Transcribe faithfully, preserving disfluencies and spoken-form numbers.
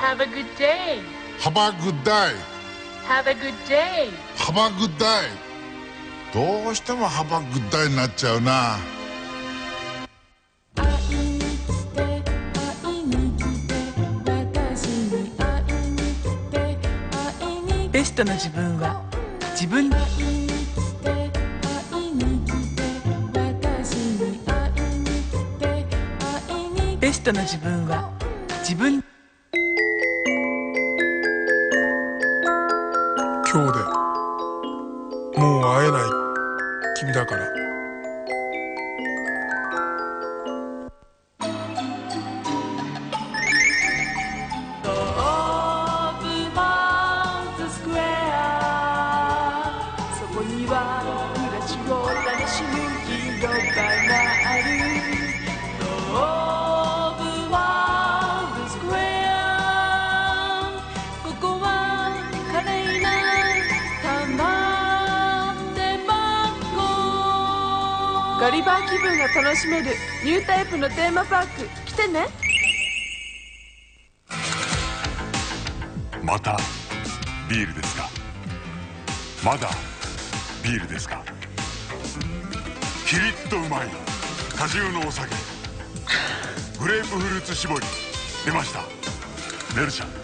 Have a good day. Have a good day. Have a good day. Have a good day. どうしてもHave a good dayになっちゃうな。 ベストの自分は自分。ベストの自分は自分。 今日でもう会えない君だから。 そこには暮らしを楽しむ広場がある。ここは華麗な玉手箱。ガリバー気分が楽しめるニュータイプのテーマパーク来てね。 またビールですか。まだビールですか。キリッとうまい果汁のお酒グレープフルーツ搾り出ました。メルシャン。